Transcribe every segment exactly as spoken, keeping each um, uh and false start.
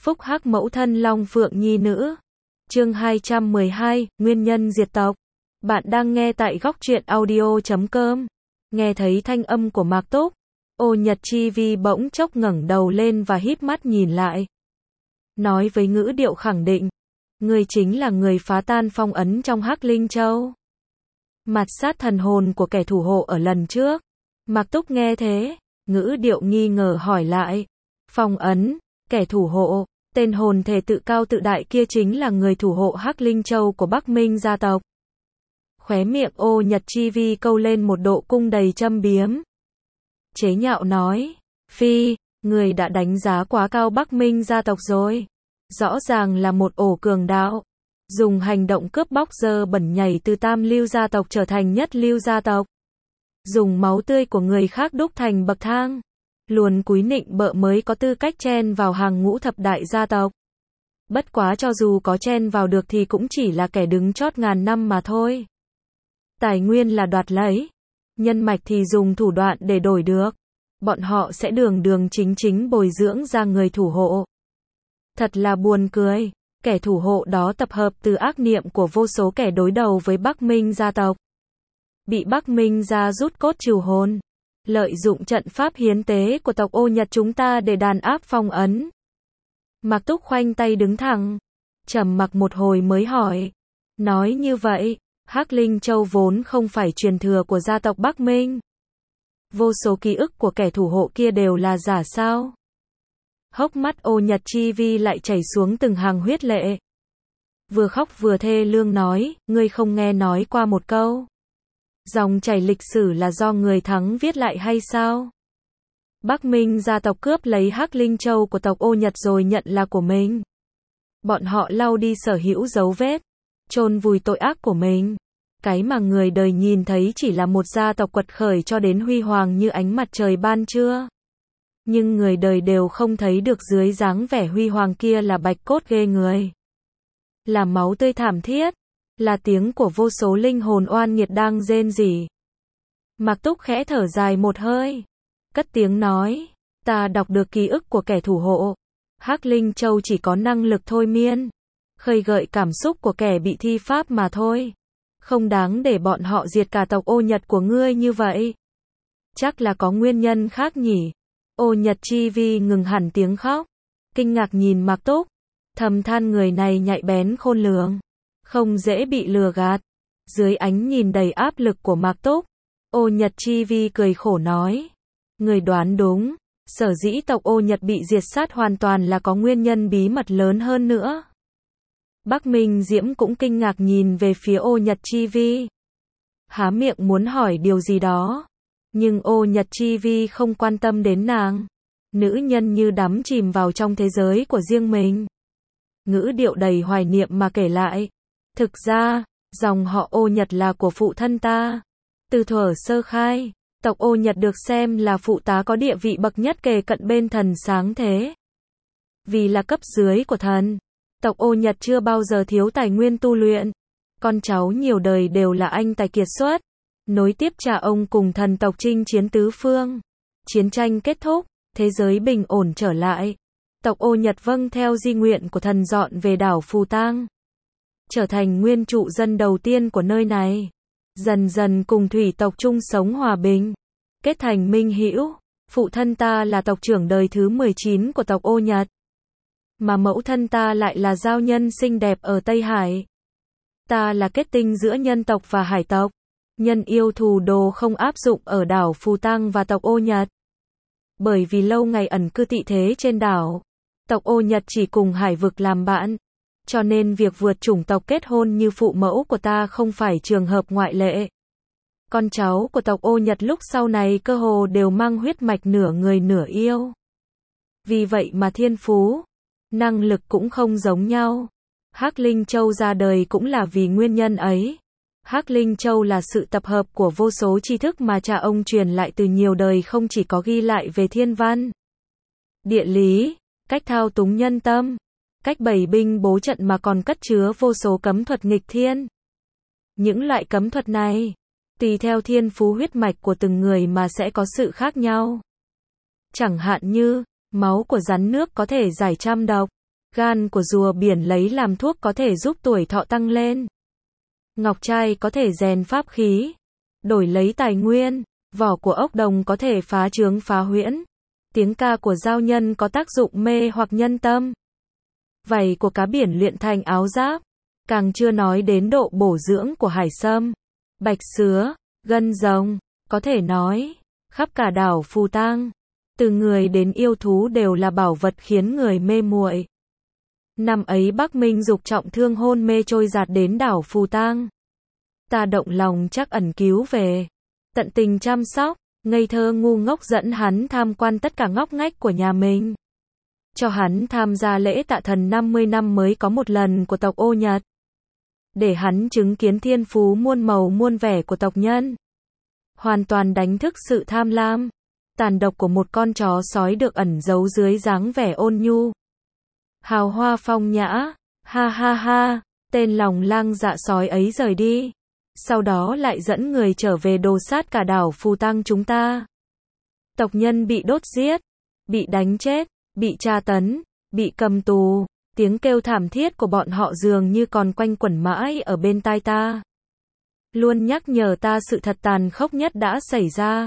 Phúc hắc mẫu thân Long Phượng Nhi nữ. Chương hai trăm mười hai, Nguyên nhân diệt tộc. Bạn đang nghe tại góc truyện audio chấm com. Nghe thấy thanh âm của Mạc Túc, Ô Nhật Chi Vi bỗng chốc ngẩng đầu lên và híp mắt nhìn lại. Nói với ngữ điệu khẳng định, ngươi chính là người phá tan phong ấn trong Hắc Linh Châu. Mặt sát thần hồn của kẻ thủ hộ ở lần trước. Mạc Túc nghe thế, ngữ điệu nghi ngờ hỏi lại. Phong ấn, kẻ thủ hộ, tên hồn thể tự cao tự đại kia chính là người thủ hộ Hắc Linh Châu của Bắc Minh gia tộc. Khóe miệng Ô Nhật Chi Vi câu lên một độ cung đầy châm biếm. Chế nhạo nói, Phi, người đã đánh giá quá cao Bắc Minh gia tộc rồi. Rõ ràng là một ổ cường đạo. Dùng hành động cướp bóc dơ bẩn nhảy từ tam lưu gia tộc trở thành nhất lưu gia tộc. Dùng máu tươi của người khác đúc thành bậc thang. Luồn cúi nịnh bợ mới có tư cách chen vào hàng ngũ thập đại gia tộc. Bất quá cho dù có chen vào được thì cũng chỉ là kẻ đứng chót ngàn năm mà thôi. Tài nguyên là đoạt lấy. Nhân mạch thì dùng thủ đoạn để đổi được. Bọn họ sẽ đường đường chính chính bồi dưỡng ra người thủ hộ. Thật là buồn cười. Kẻ thủ hộ đó tập hợp từ ác niệm của vô số kẻ đối đầu với Bắc Minh gia tộc. Bị Bắc Minh gia rút cốt trừ hồn. Lợi dụng trận pháp hiến tế của tộc Ô Nhật chúng ta để đàn áp phong ấn. Mạc Túc khoanh tay đứng thẳng. Trầm mặc một hồi mới hỏi. Nói như vậy, Hắc Linh Châu vốn không phải truyền thừa của gia tộc Bắc Minh. Vô số ký ức của kẻ thủ hộ kia đều là giả sao? Hốc mắt Ô Nhật Chi Vi lại chảy xuống từng hàng huyết lệ. Vừa khóc vừa thê lương nói, ngươi không nghe nói qua một câu. Dòng chảy lịch sử là do người thắng viết lại hay sao? Bắc Minh gia tộc cướp lấy Hắc Linh Châu của tộc Ô Nhật rồi nhận là của mình. Bọn họ lau đi sở hữu dấu vết, chôn vùi tội ác của mình. Cái mà người đời nhìn thấy chỉ là một gia tộc quật khởi cho đến huy hoàng như ánh mặt trời ban trưa. Nhưng người đời đều không thấy được dưới dáng vẻ huy hoàng kia là bạch cốt ghê người. Là máu tươi thảm thiết. Là tiếng của vô số linh hồn oan nghiệt đang rên rỉ. Mạc Túc khẽ thở dài một hơi. Cất tiếng nói. Ta đọc được ký ức của kẻ thủ hộ. Hắc Linh Châu chỉ có năng lực thôi miên. Khơi gợi cảm xúc của kẻ bị thi pháp mà thôi. Không đáng để bọn họ diệt cả tộc Ô Nhật của ngươi như vậy. Chắc là có nguyên nhân khác nhỉ. Ô Nhật Chi Vi ngừng hẳn tiếng khóc. Kinh ngạc nhìn Mạc Túc. Thầm than người này nhạy bén khôn lường. Không dễ bị lừa gạt. Dưới ánh nhìn đầy áp lực của Mạc Túc, Ô Nhật Chi Vi cười khổ nói. Người đoán đúng. Sở dĩ tộc Ô Nhật bị diệt sát hoàn toàn là có nguyên nhân bí mật lớn hơn nữa. Bắc Minh Diễm cũng kinh ngạc nhìn về phía Ô Nhật Chi Vi. Há miệng muốn hỏi điều gì đó. Nhưng Ô Nhật Chi Vi không quan tâm đến nàng. Nữ nhân như đắm chìm vào trong thế giới của riêng mình. Ngữ điệu đầy hoài niệm mà kể lại. Thực ra, dòng họ Ô Nhật là của phụ thân ta. Từ thuở sơ khai, tộc Ô Nhật được xem là phụ tá có địa vị bậc nhất kề cận bên thần sáng thế. Vì là cấp dưới của thần, tộc Ô Nhật chưa bao giờ thiếu tài nguyên tu luyện. Con cháu nhiều đời đều là anh tài kiệt xuất. Nối tiếp cha ông cùng thần tộc chinh chiến tứ phương. Chiến tranh kết thúc, thế giới bình ổn trở lại. Tộc Ô Nhật vâng theo di nguyện của thần dọn về đảo Phù Tang. Trở thành nguyên trụ dân đầu tiên của nơi này. Dần dần cùng thủy tộc chung sống hòa bình. Kết thành minh hữu. Phụ thân ta là tộc trưởng đời thứ mười chín của tộc Ô Nhật. Mà mẫu thân ta lại là giao nhân xinh đẹp ở Tây Hải. Ta là kết tinh giữa nhân tộc và hải tộc. Nhân yêu thù đồ không áp dụng ở đảo Phù Tang và tộc Ô Nhật. Bởi vì lâu ngày ẩn cư tị thế trên đảo, tộc Ô Nhật chỉ cùng hải vực làm bạn. Cho nên việc vượt chủng tộc kết hôn như phụ mẫu của ta không phải trường hợp ngoại lệ. Con cháu của tộc Ô Nhật lúc sau này cơ hồ đều mang huyết mạch nửa người nửa yêu. Vì vậy mà thiên phú, năng lực cũng không giống nhau. Hắc Linh Châu ra đời cũng là vì nguyên nhân ấy. Hắc Linh Châu là sự tập hợp của vô số tri thức mà cha ông truyền lại từ nhiều đời, không chỉ có ghi lại về thiên văn, địa lý, cách thao túng nhân tâm, cách bày binh bố trận mà còn cất chứa vô số cấm thuật nghịch thiên. Những loại cấm thuật này, tùy theo thiên phú huyết mạch của từng người mà sẽ có sự khác nhau. Chẳng hạn như, máu của rắn nước có thể giải trăm độc. Gan của rùa biển lấy làm thuốc có thể giúp tuổi thọ tăng lên. Ngọc trai có thể rèn pháp khí, đổi lấy tài nguyên. Vỏ của ốc đồng có thể phá chướng phá huyễn. Tiếng ca của giao nhân có tác dụng mê hoặc nhân tâm. Vảy của cá biển luyện thành áo giáp. Càng chưa nói đến độ bổ dưỡng của hải sâm, bạch sứa, gân rồng. Có thể nói, khắp cả đảo Phù Tang, từ người đến yêu thú đều là bảo vật khiến người mê muội. Năm ấy Bắc Minh Dục trọng thương hôn mê trôi giạt đến đảo Phù Tang. Ta động lòng chắc ẩn cứu về, tận tình chăm sóc, ngây thơ ngu ngốc dẫn hắn tham quan tất cả ngóc ngách của nhà mình. Cho hắn tham gia lễ tạ thần năm mươi năm mới có một lần của tộc Ô Nhật. Để hắn chứng kiến thiên phú muôn màu muôn vẻ của tộc nhân. Hoàn toàn đánh thức sự tham lam, tàn độc của một con chó sói được ẩn giấu dưới dáng vẻ ôn nhu. Hào hoa phong nhã, ha ha ha, tên lòng lang dạ sói ấy rời đi. Sau đó lại dẫn người trở về đồ sát cả đảo Phù Tang chúng ta. Tộc nhân bị đốt giết, bị đánh chết, bị tra tấn, bị cầm tù. Tiếng kêu thảm thiết của bọn họ dường như còn quanh quẩn mãi ở bên tai ta. Luôn nhắc nhở ta sự thật tàn khốc nhất đã xảy ra.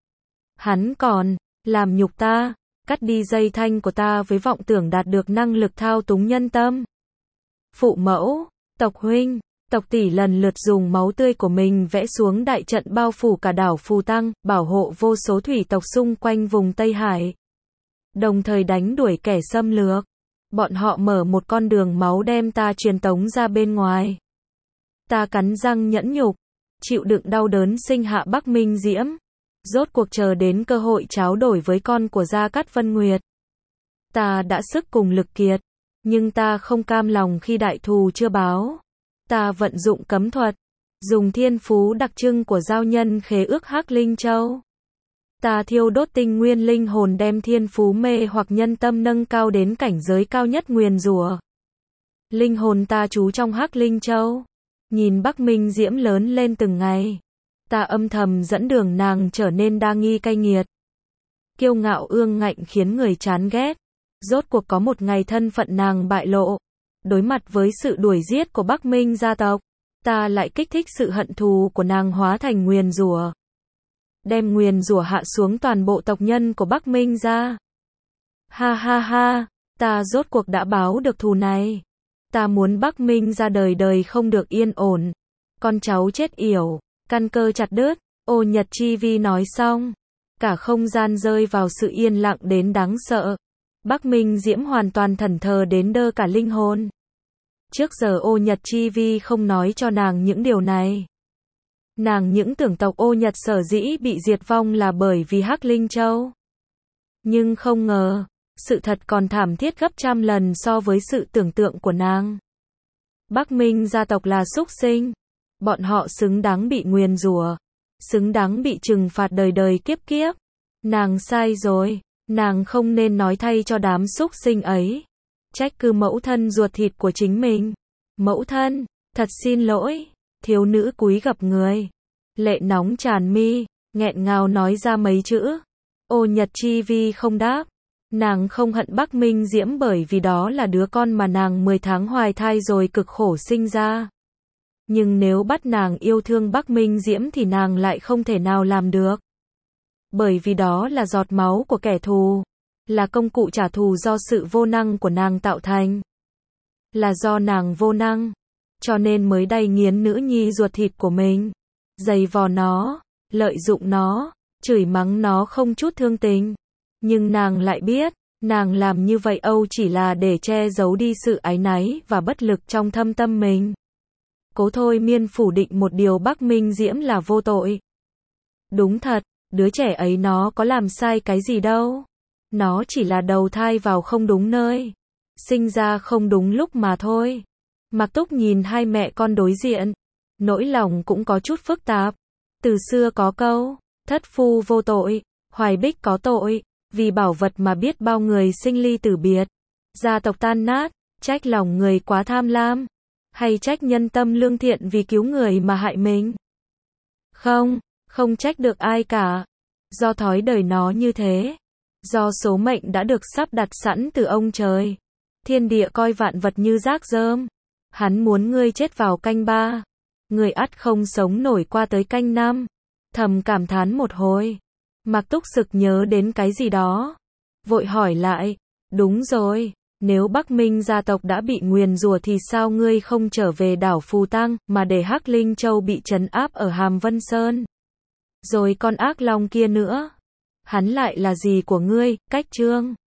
Hắn còn làm nhục ta, cắt đi dây thanh của ta với vọng tưởng đạt được năng lực thao túng nhân tâm. Phụ mẫu, tộc huynh, tộc tỷ lần lượt dùng máu tươi của mình vẽ xuống đại trận bao phủ cả đảo Phù Tang, bảo hộ vô số thủy tộc xung quanh vùng Tây Hải. Đồng thời đánh đuổi kẻ xâm lược. Bọn họ mở một con đường máu đem ta truyền tống ra bên ngoài. Ta cắn răng nhẫn nhục, chịu đựng đau đớn sinh hạ Bắc Minh Diễm. Rốt cuộc chờ đến cơ hội tráo đổi với con của Gia Cát Vân Nguyệt. Ta đã sức cùng lực kiệt, nhưng ta không cam lòng khi đại thù chưa báo. Ta vận dụng cấm thuật, dùng thiên phú đặc trưng của giao nhân khế ước Hắc Linh Châu. Ta thiêu đốt tinh nguyên linh hồn đem thiên phú mê hoặc nhân tâm nâng cao đến cảnh giới cao nhất nguyền rủa. Linh hồn ta trú trong Hắc Linh Châu, nhìn Bắc Minh Diễm lớn lên từng ngày. Ta âm thầm dẫn đường nàng trở nên đa nghi cay nghiệt. Kiêu ngạo ương ngạnh khiến người chán ghét. Rốt cuộc có một ngày thân phận nàng bại lộ. Đối mặt với sự đuổi giết của Bắc Minh gia tộc, ta lại kích thích sự hận thù của nàng hóa thành nguyền rủa. Đem nguyền rủa hạ xuống toàn bộ tộc nhân của Bắc Minh gia. Ha ha ha, ta rốt cuộc đã báo được thù này. Ta muốn Bắc Minh gia đời đời không được yên ổn. Con cháu chết yểu, căn cơ chặt đứt. Ô Nhật Chi Vi nói xong, cả không gian rơi vào sự yên lặng đến đáng sợ. Bắc Minh Diễm hoàn toàn thẫn thờ đến đơ cả linh hồn. Trước giờ Ô Nhật Chi Vi không nói cho nàng những điều này. Nàng những tưởng tộc Ô Nhật sở dĩ bị diệt vong là bởi vì Hắc Linh Châu. Nhưng không ngờ, sự thật còn thảm thiết gấp trăm lần so với sự tưởng tượng của nàng. Bắc Minh gia tộc là súc sinh. Bọn họ xứng đáng bị nguyền rủa, xứng đáng bị trừng phạt đời đời kiếp kiếp. Nàng sai rồi, nàng không nên nói thay cho đám súc sinh ấy. Trách cứ mẫu thân ruột thịt của chính mình. Mẫu thân, thật xin lỗi. Thiếu nữ cúi gập người, lệ nóng tràn mi, nghẹn ngào nói ra mấy chữ. Ô Nhật Chi Vi không đáp. Nàng không hận Bắc Minh Diễm bởi vì đó là đứa con mà nàng mười tháng hoài thai rồi cực khổ sinh ra. Nhưng nếu bắt nàng yêu thương Bắc Minh Diễm thì nàng lại không thể nào làm được. Bởi vì đó là giọt máu của kẻ thù, là công cụ trả thù do sự vô năng của nàng tạo thành. Là do nàng vô năng, cho nên mới đày nghiến nữ nhi ruột thịt của mình, giày vò nó, lợi dụng nó, chửi mắng nó không chút thương tình. Nhưng nàng lại biết, nàng làm như vậy âu chỉ là để che giấu đi sự áy náy và bất lực trong thâm tâm mình. Cố thôi miên phủ định một điều Bắc Minh Diễm là vô tội. Đúng thật, đứa trẻ ấy nó có làm sai cái gì đâu. Nó chỉ là đầu thai vào không đúng nơi, sinh ra không đúng lúc mà thôi. Mạc Túc nhìn hai mẹ con đối diện, nỗi lòng cũng có chút phức tạp. Từ xưa có câu, thất phu vô tội, hoài bích có tội, vì bảo vật mà biết bao người sinh ly tử biệt, gia tộc tan nát, trách lòng người quá tham lam, hay trách nhân tâm lương thiện vì cứu người mà hại mình? Không, không trách được ai cả. Do thói đời nó như thế, do số mệnh đã được sắp đặt sẵn từ ông trời. Thiên địa coi vạn vật như rác rơm. Hắn muốn ngươi chết vào canh ba. Ngươi ắt không sống nổi qua tới canh năm. Thầm cảm thán một hồi. Mạc Túc sực nhớ đến cái gì đó. Vội hỏi lại. Đúng rồi. Nếu Bắc Minh gia tộc đã bị nguyền rủa thì sao ngươi không trở về đảo Phù Tang, mà để Hắc Linh Châu bị trấn áp ở Hàm Vân Sơn? Rồi con ác long kia nữa. Hắn lại là gì của ngươi, Cách Trương?